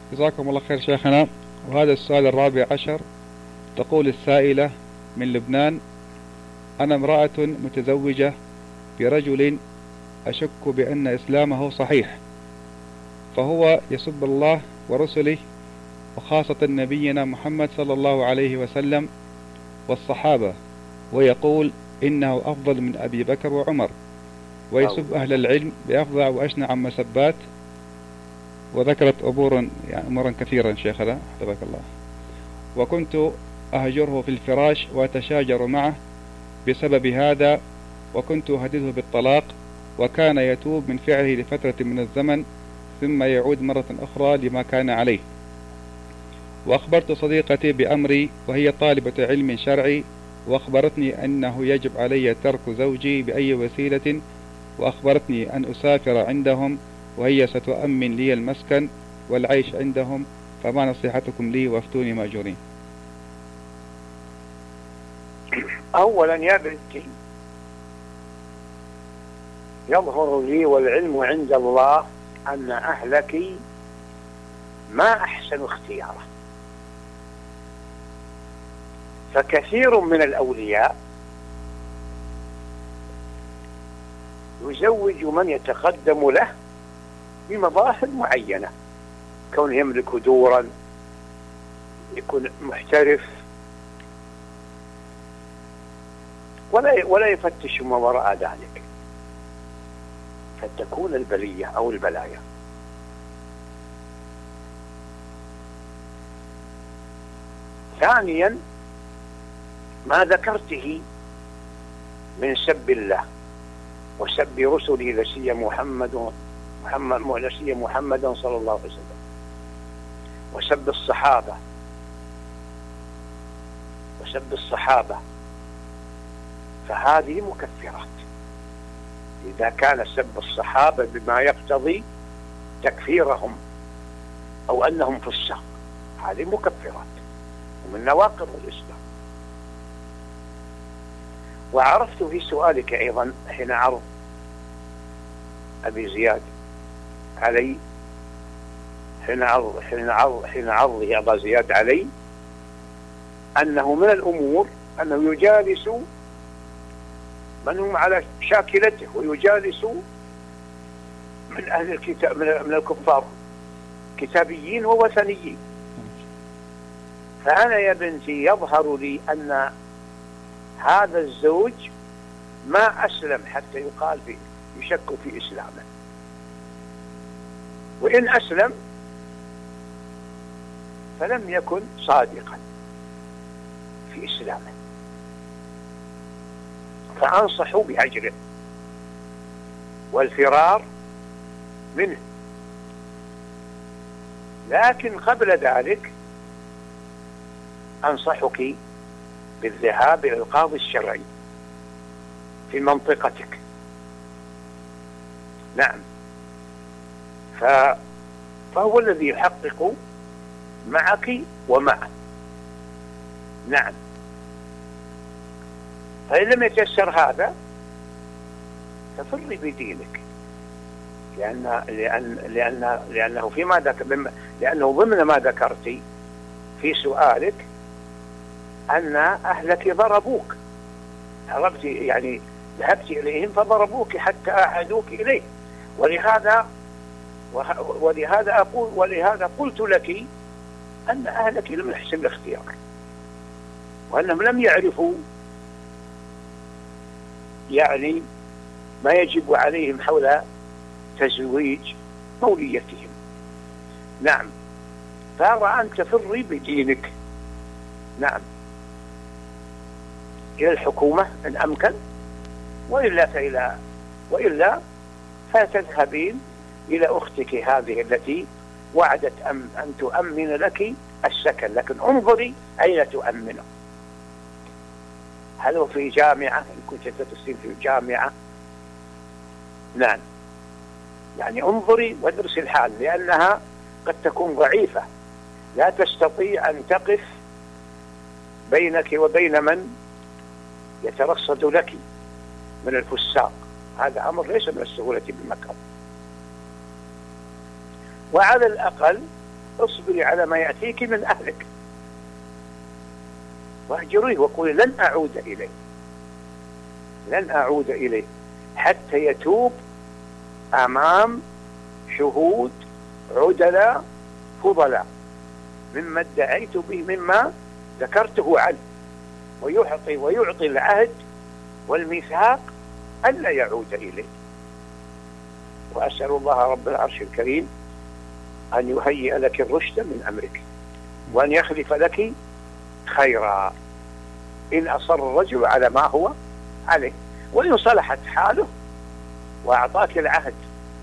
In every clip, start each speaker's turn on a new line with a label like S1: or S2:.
S1: جزاكم الله خير شيخنا. وهذا السؤال الرابع عشر. تقول السائلة من لبنان: أنا امرأة متزوجة برجل أشك بأن إسلامه صحيح، فهو يسب الله ورسله وخاصة نبينا محمد صلى الله عليه وسلم والصحابة، ويقول إنه أفضل من أبي بكر وعمر، ويسب أهل العلم بأفظع وأشنع مسبات، وذكرت أمورا كثيرا شيخنا حفظك الله. وكنت أهجره في الفراش وأتشاجر معه بسبب هذا، وكنت أهدده بالطلاق، وكان يتوب من فعله لفترة من الزمن ثم يعود مرة أخرى لما كان عليه. وأخبرت صديقتي بأمري وهي طالبة علم شرعي، وأخبرتني أنه يجب علي ترك زوجي بأي وسيلة، وأخبرتني أن أسافر عندهم وهي ستؤمن لي المسكن والعيش عندهم، فما نصيحتكم لي وافتوني مأجورين؟
S2: أولا يا بنتي، يظهر لي والعلم عند الله أن أهلك ما أحسن اختياره، فكثير من الأولياء يزوج من يتقدم له بمظاهر معينة، كونه يملك دورا، يكون محترف، ولا يفتش ما وراء ذلك، فتكون البلية أو البلايا. ثانيا، ما ذكرته من سب الله وسب رسله لسي محمدا صلى الله عليه وسلم، وسب الصحابة، فهذه مكفرات. إذا كان سب الصحابة بما يقتضي تكفيرهم أو أنهم فساق، هذه مكفرات ومن نواقض الإسلام. وعرفت في سؤالك أيضا حين عرض أبي زياد علي، حين عرضه أبا زياد علي، أنه من الأمور أنه يجالس من هم على شاكلته، ويجالس من أهل الكتاب، من الكفار، كتابيين ووثنيين. فأنا يا بنتي يظهر لي أن هذا الزوج ما أسلم حتى يقال فيه يشك في إسلامه، وإن أسلم فلم يكن صادقا في إسلامه، فأنصح بهجره والفرار منه. لكن قبل ذلك أنصحك بالذهاب إلى القاضي الشرعي في منطقتك. نعم، فهو الذي يحقق معك ومعه. نعم، فإن لم يتيسر هذا ففري بدينك، لأنه ضمن ما ذكرتي في سؤالك أن أهلك ضربوك، هربت يعني ذهبت إليهم فضربوك حتى أعادوك إليه، ولهذا قلت لك أن أهلك لم يحسن الاختيار، وأنهم لم يعرفوا يعني ما يجب عليهم حول تزويج موليتهم. نعم، فأرى أن تفري بدينك. نعم، إلى الحكومة إن أمكن، وإلا فتذهبين إلى أختك هذه التي وعدت أن تؤمن لك السكن، لكن انظري أين تؤمنه. هل هو في جامعة؟ إن كنت تدرسين في جامعة، نعم، يعني انظري وادرسي الحال، لأنها قد تكون ضعيفة لا تستطيع أن تقف بينك وبين من يترصد لك من الفساق. هذا أمر ليس من السهولة بمكان. وعلى الأقل اصبري على ما يأتيك من أهلك واهجريه وقولي لن أعود إليه، لن أعود إليه حتى يتوب أمام شهود عدلاء فضلاء مما ادعيت به مما ذكرته عنه، ويعطي العهد والميثاق ألا يعود إليه. وأسأل الله رب العرش الكريم أن يهيئ لك الرشد من أمرك، وأن يخلف لك خيرا إن أصر الرجل على ما هو عليه، وإن صلحت حاله وأعطاك العهد،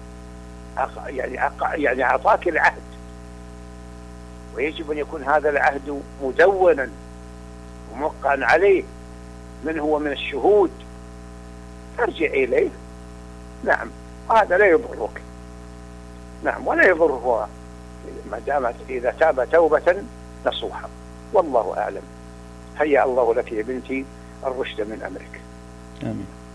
S2: يعني أعطاك العهد، ويجب أن يكون هذا العهد مدونا وموقعا عليه من هو من الشهود، ترجع إليه. نعم، هذا لا يضرك. نعم، ولا يضره ما دامت إذا تاب توبة نصوحا. والله أعلم. هيا الله لك يا بنتي الرشد من أمرك.
S1: آمين.